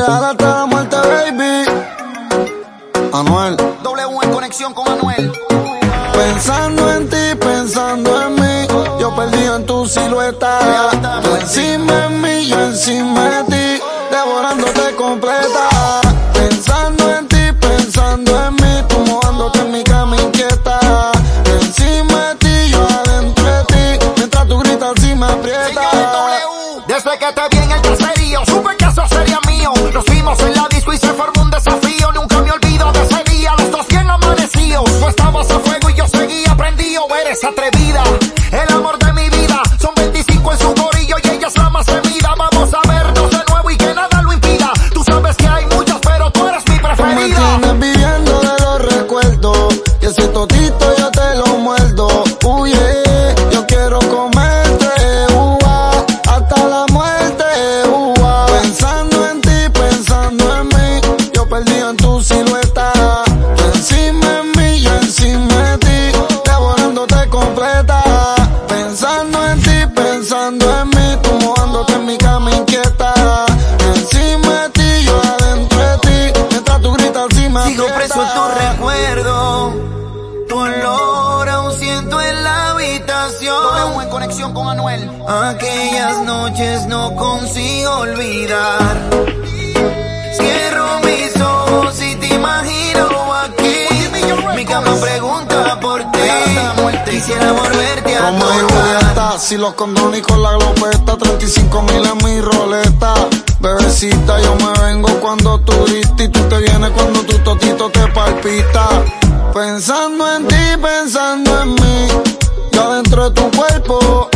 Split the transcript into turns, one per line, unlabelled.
Real hasta la muerte, baby. Anuel.
W en conexión con Anuel.
Pensando en ti, pensando en mí, yo perdido en tu silueta. Tú encima de mí, yo encima de ti, devorándote completa. Pensando en ti, pensando en mí, tú mojándote en mi cama inquieta. Encima de ti, yo adentro de ti, mientras tú gritas y me aprietas.
Desde que te vi en el caserío, supe que eso sería mío. Nos vimos en la disco y se formó un desafío. Nunca me olvido de ese día, los dos bien amanecidos. Tú estabas a fuego y yo seguía prendido. Eres atrevida, el amor de mi vida. Son 25 en su corillo y ella es la más temida. Vamos a vernos de nuevo y que nada lo impida. Tú sabes que hay muchas, pero tú eres mi preferida.
Tú me tienes viviendo de los recuerdos, y ese totito yo te lo muerdo. Yeah, yo quiero comerte, hasta la muerte, Pensando en ti, pensando en mí, yo perdido en tu silueta. Tú encima de mí, yo encima de ti, devorándote completa. Pensando en ti, pensando en mí, tú mojándote en mi cama inquieta. Encima de ti, yo adentro de ti, mientras tú gritas y me
Sigo preso en tu
aprietas.
recuerdo, tu olor aún siento en la habitación. W en conexión con Anuel. Aquellas noches no consigo olvidar. Cierro mis ojos y te imagino aquí. Mi cama pregunta por ti. Quisiera volverte a
Como
tocar.
Julieta, si los condones y con la glopeta, 35,000 en mi roleta. Bebecita, yo me vengo cuando tú gritas y tú te vienes cuando tu totito te palpita. Pensando en ti, pensando en mí, yo dentro de tu cuerpo.